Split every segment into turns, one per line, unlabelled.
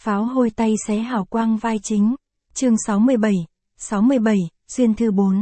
Pháo hôi tay xé hào quang vai chính. Chương 67, xuyên thư 4.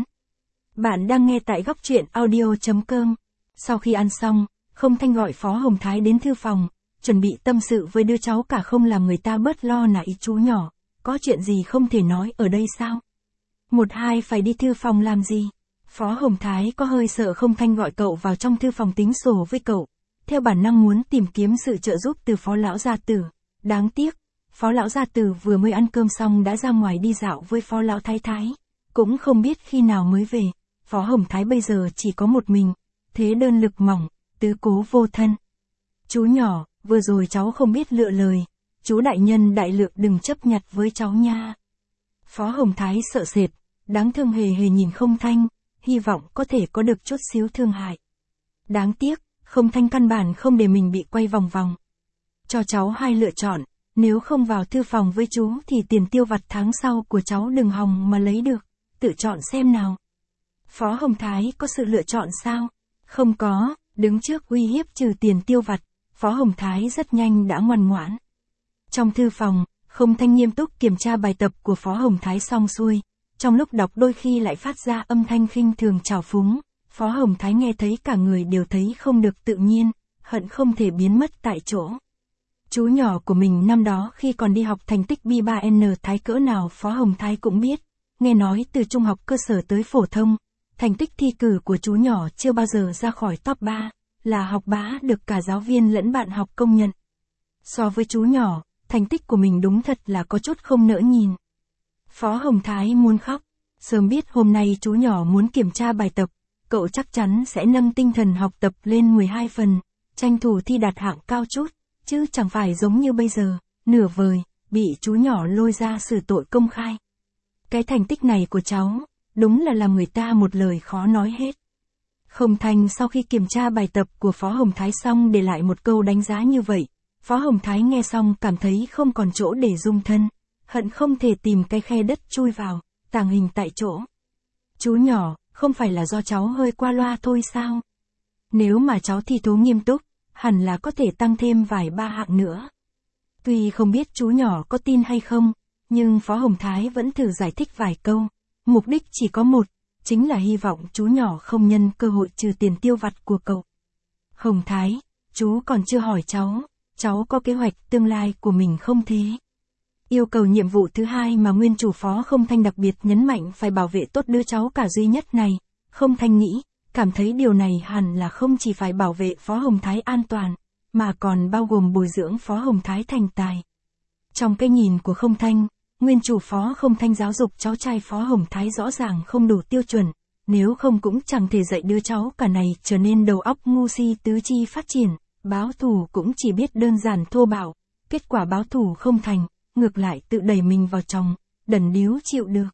Bạn đang nghe tại góc truyện audio.com. Sau khi ăn xong, Không Thanh gọi Phó Hồng Thái đến thư phòng, chuẩn bị tâm sự với đứa cháu cả không làm người ta bớt lo nãy chú nhỏ, có chuyện gì không thể nói ở đây sao? Một hai phải đi thư phòng làm gì? Phó Hồng Thái có hơi sợ Không Thanh gọi cậu vào trong thư phòng tính sổ với cậu, theo bản năng muốn tìm kiếm sự trợ giúp từ Phó Lão Gia Tử. Đáng tiếc, Phó Lão Gia Tử vừa mới ăn cơm xong đã ra ngoài đi dạo với Phó Lão Thái Thái, cũng không biết khi nào mới về. Phó Hồng Thái bây giờ chỉ có một mình, thế đơn lực mỏng, tứ cố vô thân. Chú nhỏ, vừa rồi cháu không biết lựa lời, chú đại nhân đại lượng đừng chấp nhặt với cháu nha. Phó Hồng Thái sợ sệt, đáng thương hề hề nhìn Không Thanh, hy vọng có thể có được chút xíu thương hại. Đáng tiếc, Không Thanh căn bản không để mình bị quay vòng vòng. Cho cháu hai lựa chọn, nếu không vào thư phòng với chú thì tiền tiêu vặt tháng sau của cháu đừng hòng mà lấy được, tự chọn xem nào. Phó Hồng Thái có sự lựa chọn sao? Không có, đứng trước uy hiếp trừ tiền tiêu vặt, Phó Hồng Thái rất nhanh đã ngoan ngoãn. Trong thư phòng, Không Thanh nghiêm túc kiểm tra bài tập của Phó Hồng Thái xong xuôi, trong lúc đọc đôi khi lại phát ra âm thanh khinh thường trào phúng, Phó Hồng Thái nghe thấy cả người đều thấy không được tự nhiên, hận không thể biến mất tại chỗ. Chú nhỏ của mình năm đó khi còn đi học thành tích B3N Thái cỡ nào Phó Hồng Thái cũng biết, nghe nói từ trung học cơ sở tới phổ thông, thành tích thi cử của chú nhỏ chưa bao giờ ra khỏi top 3, là học bá được cả giáo viên lẫn bạn học công nhận. So với chú nhỏ, thành tích của mình đúng thật là có chút không nỡ nhìn. Phó Hồng Thái muốn khóc, sớm biết hôm nay chú nhỏ muốn kiểm tra bài tập, cậu chắc chắn sẽ nâng tinh thần học tập lên 12 phần, tranh thủ thi đạt hạng cao chút, chứ chẳng phải giống như bây giờ, nửa vời, bị chú nhỏ lôi ra xử tội công khai. Cái thành tích này của cháu, đúng là làm người ta một lời khó nói hết. Không Thanh sau khi kiểm tra bài tập của Phó Hồng Thái xong để lại một câu đánh giá như vậy, Phó Hồng Thái nghe xong cảm thấy không còn chỗ để dung thân, hận không thể tìm cái khe đất chui vào, tàng hình tại chỗ. Chú nhỏ, không phải là do cháu hơi qua loa thôi sao? Nếu mà cháu thi thố nghiêm túc, hẳn là có thể tăng thêm vài ba hạng nữa. Tuy không biết chú nhỏ có tin hay không, nhưng Phó Hồng Thái vẫn thử giải thích vài câu, mục đích chỉ có một, chính là hy vọng chú nhỏ không nhân cơ hội trừ tiền tiêu vặt của cậu. Hồng Thái, chú còn chưa hỏi cháu có kế hoạch tương lai của mình không thế? Yêu cầu nhiệm vụ thứ hai mà nguyên chủ Phó Không Thanh đặc biệt nhấn mạnh phải bảo vệ tốt đứa cháu cả duy nhất này, Không Thanh nghĩ, cảm thấy điều này hẳn là không chỉ phải bảo vệ Phó Hồng Thái an toàn, mà còn bao gồm bồi dưỡng Phó Hồng Thái thành tài. Trong cái nhìn của Không Thanh, nguyên chủ Phó Không Thanh giáo dục cháu trai Phó Hồng Thái rõ ràng không đủ tiêu chuẩn, nếu không cũng chẳng thể dạy đứa cháu cả này trở nên đầu óc ngu si tứ chi phát triển, báo thù cũng chỉ biết đơn giản thô bạo, kết quả báo thù không thành, ngược lại tự đẩy mình vào chồng, đần điếu chịu được.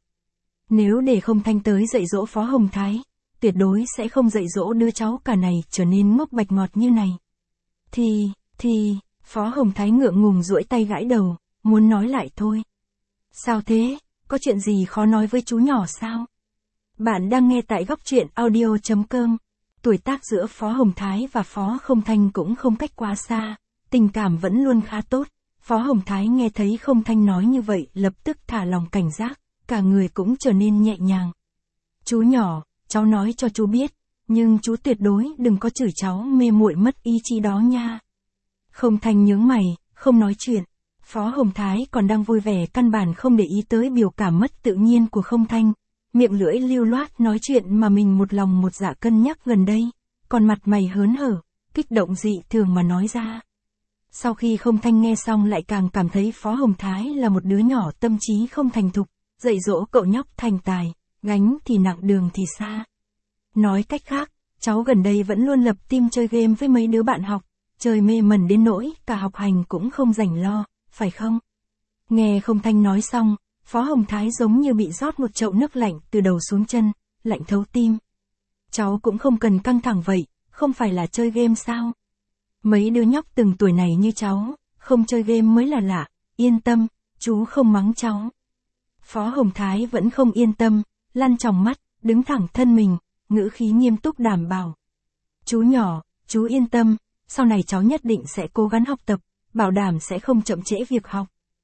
Nếu để Không Thanh tới dạy dỗ Phó Hồng Thái, tuyệt đối sẽ không dạy dỗ đứa cháu cả này trở nên ngốc bạch ngọt như này. Phó Hồng Thái ngượng ngùng duỗi tay gãi đầu, muốn nói lại thôi. Sao thế, có chuyện gì khó nói với chú nhỏ sao? Bạn đang nghe tại góc truyện audio.com. Tuổi tác giữa Phó Hồng Thái và Phó Không Thanh cũng không cách quá xa, tình cảm vẫn luôn khá tốt. Phó Hồng Thái nghe thấy Không Thanh nói như vậy lập tức thả lòng cảnh giác, cả người cũng trở nên nhẹ nhàng. Chú nhỏ, cháu nói cho chú biết, nhưng chú tuyệt đối đừng có chửi cháu mê muội mất ý chí đó nha. Không Thanh nhướng mày, không nói chuyện. Phó Hồng Thái còn đang vui vẻ căn bản không để ý tới biểu cảm mất tự nhiên của Không Thanh, miệng lưỡi lưu loát nói chuyện mà mình một lòng một dạ cân nhắc gần đây, còn mặt mày hớn hở, kích động dị thường mà nói ra. Sau khi Không Thanh nghe xong lại càng cảm thấy Phó Hồng Thái là một đứa nhỏ tâm trí không thành thục, dạy dỗ cậu nhóc thành tài, gánh thì nặng đường thì xa. Nói cách khác, cháu gần đây vẫn luôn lập team chơi game với mấy đứa bạn học, chơi mê mẩn đến nỗi cả học hành cũng không rảnh lo, phải không? Nghe Không Thanh nói xong, Phó Hồng Thái giống như bị rót một chậu nước lạnh từ đầu xuống chân, lạnh thấu tim. Cháu cũng không cần căng thẳng vậy, không phải là chơi game sao? Mấy đứa nhóc từng tuổi này như cháu, không chơi game mới là lạ, yên tâm, chú không mắng cháu. Phó Hồng Thái vẫn không yên tâm, lăn tròng mắt, đứng thẳng thân mình, ngữ khí nghiêm túc đảm bảo. Chú nhỏ, chú yên tâm, sau này cháu nhất định sẽ cố gắng học tập, bảo đảm sẽ không chậm trễ việc học.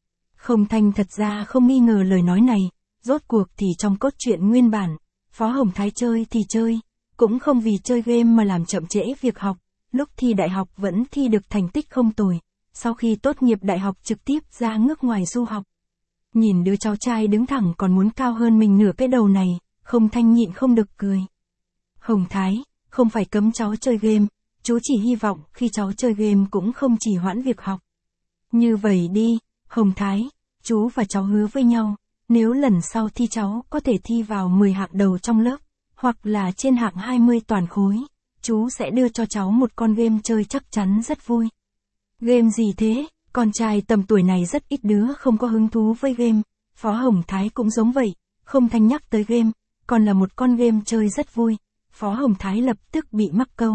Hồng Thanh thật ra không nghi ngờ lời nói này, rốt cuộc thì trong cốt truyện nguyên bản, Phó Hồng Thái chơi thì chơi, cũng không vì chơi game mà làm chậm trễ việc học, lúc thi đại học vẫn thi được thành tích không tồi, sau khi tốt nghiệp đại học trực tiếp ra nước ngoài du học. Nhìn đứa cháu trai đứng thẳng còn muốn cao hơn mình nửa cái đầu này, Hồng Thanh nhịn không được cười. Hồng Thái, không phải cấm cháu chơi game, chú chỉ hy vọng khi cháu chơi game cũng không trì hoãn việc học. Như vậy đi, Hồng Thái, chú và cháu hứa với nhau, nếu lần sau thi cháu có thể thi vào 10 hạng đầu trong lớp, hoặc là trên hạng 20 toàn khối, chú sẽ đưa cho cháu một con game chơi chắc chắn rất vui. Game gì thế? Con trai tầm tuổi này rất ít đứa không có hứng thú với game, Phó Hồng Thái cũng giống vậy, không thanh nhắc tới game, còn là một con game chơi rất vui, Phó Hồng Thái lập tức bị mắc câu.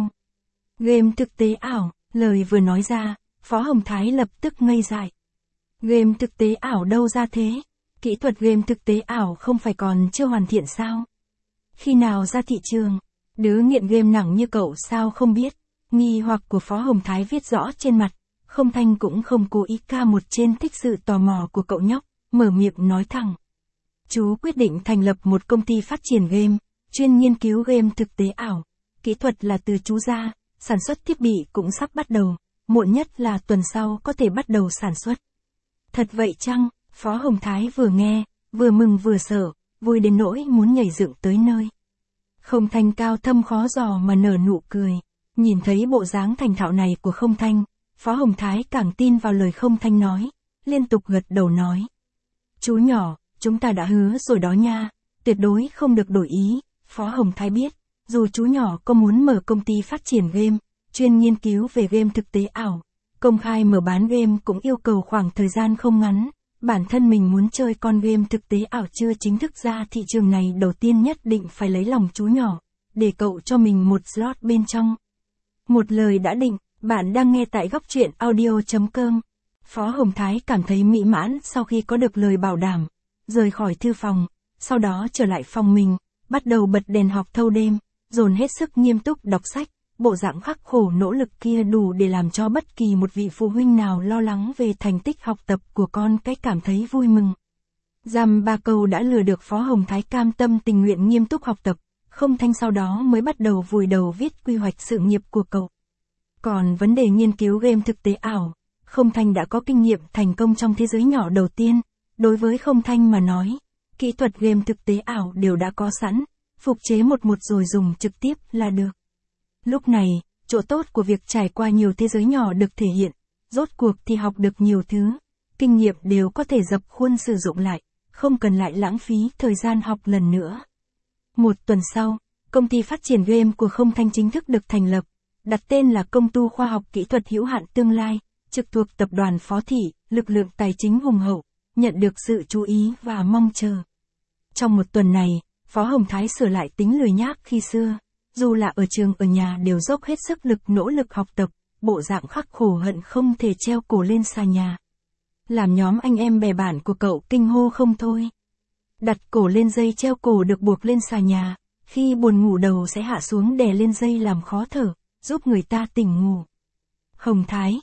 Game thực tế ảo, lời vừa nói ra, Phó Hồng Thái lập tức ngây dại. Game thực tế ảo đâu ra thế? Kỹ thuật game thực tế ảo không phải còn chưa hoàn thiện sao? Khi nào ra thị trường? Đứa nghiện game nặng như cậu sao không biết? Nghi hoặc của Phó Hồng Thái viết rõ trên mặt. Không Thanh cũng không cố ý ca một trên thích sự tò mò của cậu nhóc, mở miệng nói thẳng. Chú quyết định thành lập một công ty phát triển game, chuyên nghiên cứu game thực tế ảo. Kỹ thuật là từ chú ra, sản xuất thiết bị cũng sắp bắt đầu, muộn nhất là tuần sau có thể bắt đầu sản xuất. Thật vậy chăng? Phó Hồng Thái vừa nghe, vừa mừng vừa sợ, vui đến nỗi muốn nhảy dựng tới nơi. Không Thanh cao thâm khó dò mà nở nụ cười, nhìn thấy bộ dáng thành thạo này của Không Thanh, Phó Hồng Thái càng tin vào lời Không Thanh nói, liên tục gật đầu nói. Chú nhỏ, chúng ta đã hứa rồi đó nha, tuyệt đối không được đổi ý. Phó Hồng Thái biết, dù chú nhỏ có muốn mở công ty phát triển game, chuyên nghiên cứu về game thực tế ảo, công khai mở bán game cũng yêu cầu khoảng thời gian không ngắn. Bản thân mình muốn chơi con game thực tế ảo chưa chính thức ra thị trường này đầu tiên nhất định phải lấy lòng chú nhỏ, để cậu cho mình một slot bên trong. Một lời đã định, bạn đang nghe tại góc truyện audio.com. Phó Hồng Thái cảm thấy mỹ mãn sau khi có được lời bảo đảm, rời khỏi thư phòng, sau đó trở lại phòng mình, bắt đầu bật đèn học thâu đêm, dồn hết sức nghiêm túc đọc sách. Bộ dạng khắc khổ nỗ lực kia đủ để làm cho bất kỳ một vị phụ huynh nào lo lắng về thành tích học tập của con cái cảm thấy vui mừng. Dăm ba câu đã lừa được Phó Hồng Thái cam tâm tình nguyện nghiêm túc học tập, Không Thanh sau đó mới bắt đầu vùi đầu viết quy hoạch sự nghiệp của cậu. Còn vấn đề nghiên cứu game thực tế ảo, Không Thanh đã có kinh nghiệm thành công trong thế giới nhỏ đầu tiên, đối với Không Thanh mà nói, kỹ thuật game thực tế ảo đều đã có sẵn, phục chế một rồi dùng trực tiếp là được. Lúc này, chỗ tốt của việc trải qua nhiều thế giới nhỏ được thể hiện, rốt cuộc thì học được nhiều thứ, kinh nghiệm đều có thể dập khuôn sử dụng lại, không cần lại lãng phí thời gian học lần nữa. Một tuần sau, công ty phát triển game của Không Thanh chính thức được thành lập, đặt tên là Công ty Khoa học Kỹ thuật Hữu hạn Tương lai, trực thuộc tập đoàn Phó Thị, lực lượng tài chính hùng hậu, nhận được sự chú ý và mong chờ. Trong một tuần này, Phó Hồng Thái sửa lại tính lười nhác khi xưa. Dù là ở trường ở nhà đều dốc hết sức lực nỗ lực học tập, bộ dạng khắc khổ hận không thể treo cổ lên xà nhà. Làm nhóm anh em bè bạn của cậu kinh hô không thôi. Đặt cổ lên dây treo cổ được buộc lên xà nhà, khi buồn ngủ đầu sẽ hạ xuống đè lên dây làm khó thở, giúp người ta tỉnh ngủ. Hồng Thái,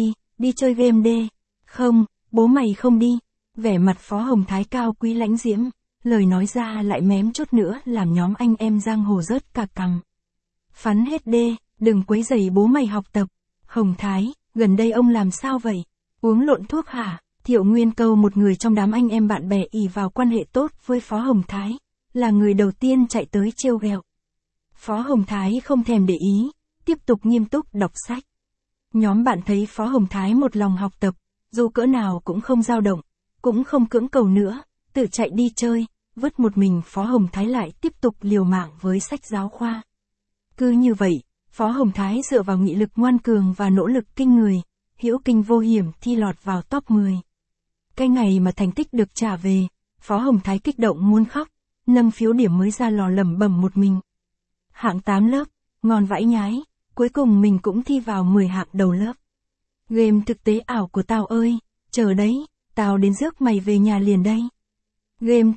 đi chơi game đê. Không, bố mày không đi. Vẻ mặt Phó Hồng Thái cao quý lãnh diễm. Lời nói ra lại mém chút nữa làm nhóm anh em giang hồ rớt cả cằm. Phắn hết đê, đừng quấy rầy bố mày học tập. Hồng Thái, gần đây ông làm sao vậy? Uống lộn thuốc hả? Thiệu Nguyên Câu, một người trong đám anh em bạn bè ỷ vào quan hệ tốt với Phó Hồng Thái, là người đầu tiên chạy tới trêu ghẹo. Phó Hồng Thái không thèm để ý, tiếp tục nghiêm túc đọc sách. Nhóm bạn thấy Phó Hồng Thái một lòng học tập, dù cỡ nào cũng không dao động, cũng không cưỡng cầu nữa. Tự chạy đi chơi, vứt một mình Phó Hồng Thái lại tiếp tục liều mạng với sách giáo khoa. Cứ như vậy, Phó Hồng Thái dựa vào nghị lực ngoan cường và nỗ lực kinh người, hữu kinh vô hiểm thi lọt vào top 10. Cái ngày mà thành tích được trả về, Phó Hồng Thái kích động muốn khóc, nâng phiếu điểm mới ra lò lẩm bẩm một mình. Hạng 8 lớp, ngon vãi nhái, cuối cùng mình cũng thi vào 10 hạng đầu lớp. Game thực tế ảo của tao ơi, chờ đấy, tao đến rước mày về nhà liền đây. Game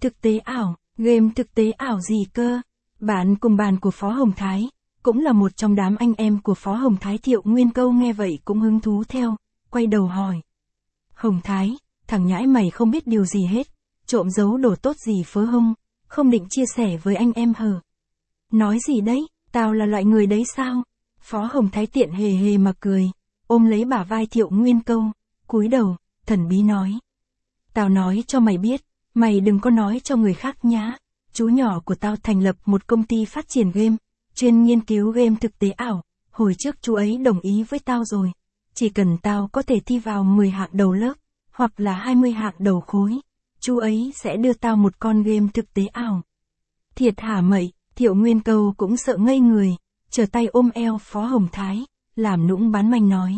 thực tế ảo gì cơ? Bạn cùng bàn của Phó Hồng Thái, cũng là một trong đám anh em của Phó Hồng Thái. Thiệu Nguyên Câu nghe vậy cũng hứng thú theo, quay đầu hỏi. Hồng Thái, thằng nhãi mày không biết điều gì hết, trộm giấu đồ tốt gì phớ hông, không định chia sẻ với anh em hờ. Nói gì đấy, tao là loại người đấy sao? Phó Hồng Thái tiện hề hề mà cười, ôm lấy bả vai Thiệu Nguyên Câu, cúi đầu, thần bí nói. Tao nói cho mày biết, mày đừng có nói cho người khác nhá. Chú nhỏ của tao thành lập một công ty phát triển game, chuyên nghiên cứu game thực tế ảo. Hồi trước chú ấy đồng ý với tao rồi. Chỉ cần tao có thể thi vào 10 hạng đầu lớp, hoặc là 20 hạng đầu khối, chú ấy sẽ đưa tao một con game thực tế ảo. Thiệt hả mậy, Thiệu Nguyên Câu cũng sợ ngây người, trở tay ôm eo Phó Hồng Thái, làm nũng bán manh nói.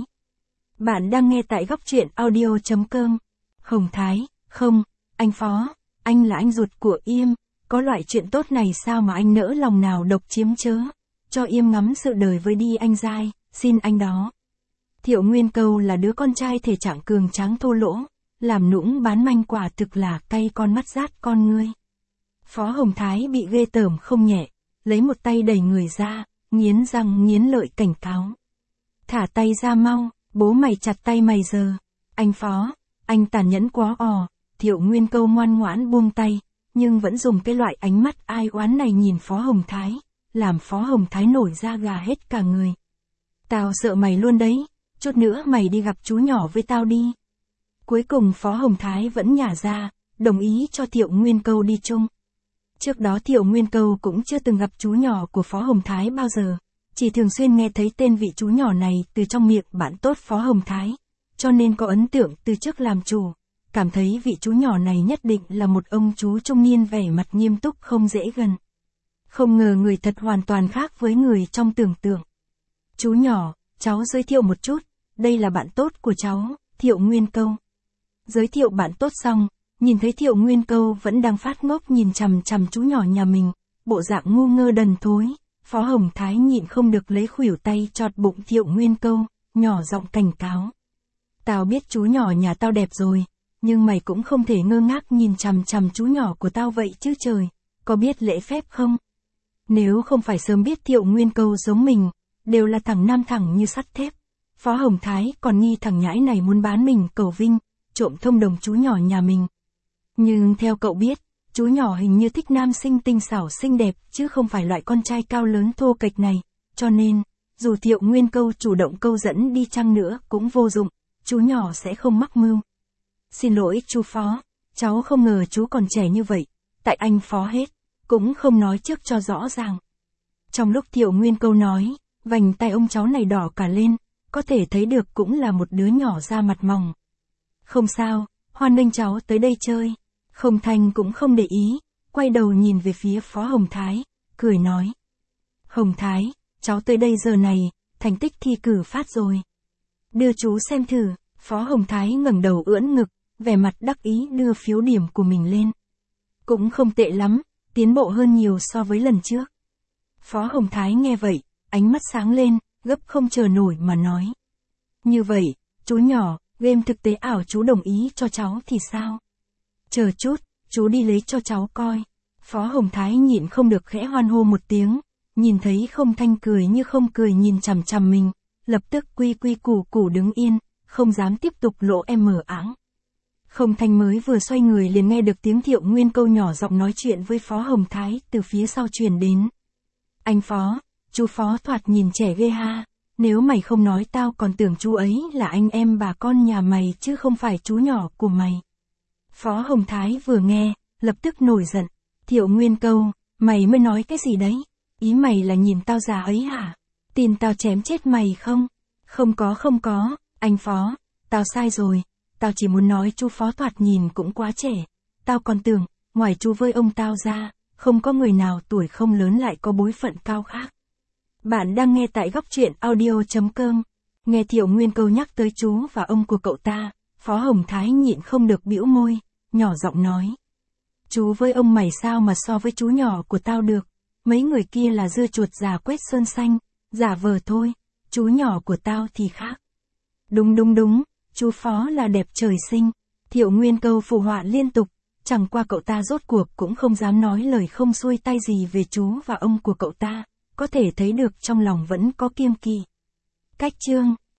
Bạn đang nghe tại góc truyện audio.com. Hồng Thái, không, anh Phó, anh là anh ruột của Yêm, có loại chuyện tốt này sao mà anh nỡ lòng nào độc chiếm chớ, cho Yêm ngắm sự đời với đi anh dai, xin anh đó. Thiệu Nguyên Câu là đứa con trai thể trạng cường tráng thô lỗ, làm nũng bán manh quả thực là cay con mắt rát con ngươi. Phó Hồng Thái bị ghê tởm không nhẹ, lấy một tay đẩy người ra, nghiến răng nghiến lợi cảnh cáo. Thả tay ra mau, bố mày chặt tay mày giờ. Anh Phó, anh tàn nhẫn quá ò. Thiệu Nguyên Câu ngoan ngoãn buông tay, nhưng vẫn dùng cái loại ánh mắt ai oán này nhìn Phó Hồng Thái, làm Phó Hồng Thái nổi da gà hết cả người. Tao sợ mày luôn đấy, chút nữa mày đi gặp chú nhỏ với tao đi. Cuối cùng Phó Hồng Thái vẫn nhả ra, đồng ý cho Thiệu Nguyên Câu đi chung. Trước đó Thiệu Nguyên Câu cũng chưa từng gặp chú nhỏ của Phó Hồng Thái bao giờ, chỉ thường xuyên nghe thấy tên vị chú nhỏ này từ trong miệng bạn tốt Phó Hồng Thái, cho nên có ấn tượng từ trước làm chủ, cảm thấy vị chú nhỏ này nhất định là một ông chú trung niên vẻ mặt nghiêm túc không dễ gần. Không ngờ người thật hoàn toàn khác với người trong tưởng tượng. Chú nhỏ, cháu giới thiệu một chút, đây là bạn tốt của cháu, Thiệu Nguyên Câu. Giới thiệu bạn tốt xong, nhìn thấy Thiệu Nguyên Câu vẫn đang phát ngốc nhìn chằm chằm chú nhỏ nhà mình, bộ dạng ngu ngơ đần thối, Phó Hồng Thái nhịn không được lấy khuỷu tay chọt bụng Thiệu Nguyên Câu, nhỏ giọng cảnh cáo. Tao biết chú nhỏ nhà tao đẹp rồi, nhưng mày cũng không thể ngơ ngác nhìn chằm chằm chú nhỏ của tao vậy chứ trời, có biết lễ phép không? Nếu không phải sớm biết Thiệu Nguyên Câu giống mình, đều là thằng nam thẳng như sắt thép. Phó Hồng Thái còn nghi thằng nhãi này muốn bán mình cầu vinh, trộm thông đồng chú nhỏ nhà mình. Nhưng theo cậu biết, chú nhỏ hình như thích nam sinh tinh xảo xinh đẹp chứ không phải loại con trai cao lớn thô kệch này, cho nên, dù Thiệu Nguyên Câu chủ động câu dẫn đi chăng nữa cũng vô dụng, chú nhỏ sẽ không mắc mưu. Xin lỗi chú Phó, cháu không ngờ chú còn trẻ như vậy, tại anh Phó hết, cũng không nói trước cho rõ ràng. Trong lúc Thiệu Nguyên Câu nói, vành tay ông cháu này đỏ cả lên, có thể thấy được cũng là một đứa nhỏ da mặt mỏng. Không sao, hoan nghênh cháu tới đây chơi. Không Thanh cũng không để ý, quay đầu nhìn về phía Phó Hồng Thái, cười nói. Hồng Thái, cháu tới đây giờ này, thành tích thi cử phát rồi. Đưa chú xem thử, Phó Hồng Thái ngẩng đầu ưỡn ngực, vẻ mặt đắc ý đưa phiếu điểm của mình lên. Cũng không tệ lắm, tiến bộ hơn nhiều so với lần trước. Phó Hồng Thái nghe vậy, ánh mắt sáng lên, gấp không chờ nổi mà nói. Như vậy, chú nhỏ, game thực tế ảo chú đồng ý cho cháu thì sao? Chờ chút, chú đi lấy cho cháu coi. Phó Hồng Thái nhịn không được khẽ hoan hô một tiếng, nhìn thấy Không Thanh cười như không cười nhìn chằm chằm mình, lập tức quy quy củ củ đứng yên, không dám tiếp tục lỗ em mở áng. Không Thanh mới vừa xoay người liền nghe được tiếng Thiệu Nguyên Câu nhỏ giọng nói chuyện với Phó Hồng Thái từ phía sau truyền đến. Anh Phó, chú Phó thoạt nhìn trẻ ghê ha, nếu mày không nói tao còn tưởng chú ấy là anh em bà con nhà mày chứ không phải chú nhỏ của mày. Phó Hồng Thái vừa nghe, lập tức nổi giận. Thiệu Nguyên Câu, mày mới nói cái gì đấy? Ý mày là nhìn tao già ấy hả? Tin tao chém chết mày không? Không có, anh Phó, tao sai rồi. Tao chỉ muốn nói chú Phó thoạt nhìn cũng quá trẻ. Tao còn tưởng, ngoài chú với ông tao ra, không có người nào tuổi không lớn lại có bối phận cao khác. Bạn đang nghe tại góc truyện audio.com. Nghe Thiệu Nguyên Câu nhắc tới chú và ông của cậu ta, Phó Hồng Thái nhịn không được bĩu môi, nhỏ giọng nói. Chú với ông mày sao mà so với chú nhỏ của tao được, mấy người kia là dưa chuột già quét sơn xanh, giả vờ thôi, chú nhỏ của tao thì khác. Đúng, chú Phó là đẹp trời sinh. Thiệu Nguyên Câu phụ họa liên tục, chẳng qua cậu ta rốt cuộc cũng không dám nói lời không xuôi tay gì về chú và ông của cậu ta, có thể thấy được trong lòng vẫn có kiêng kỵ. Cách chương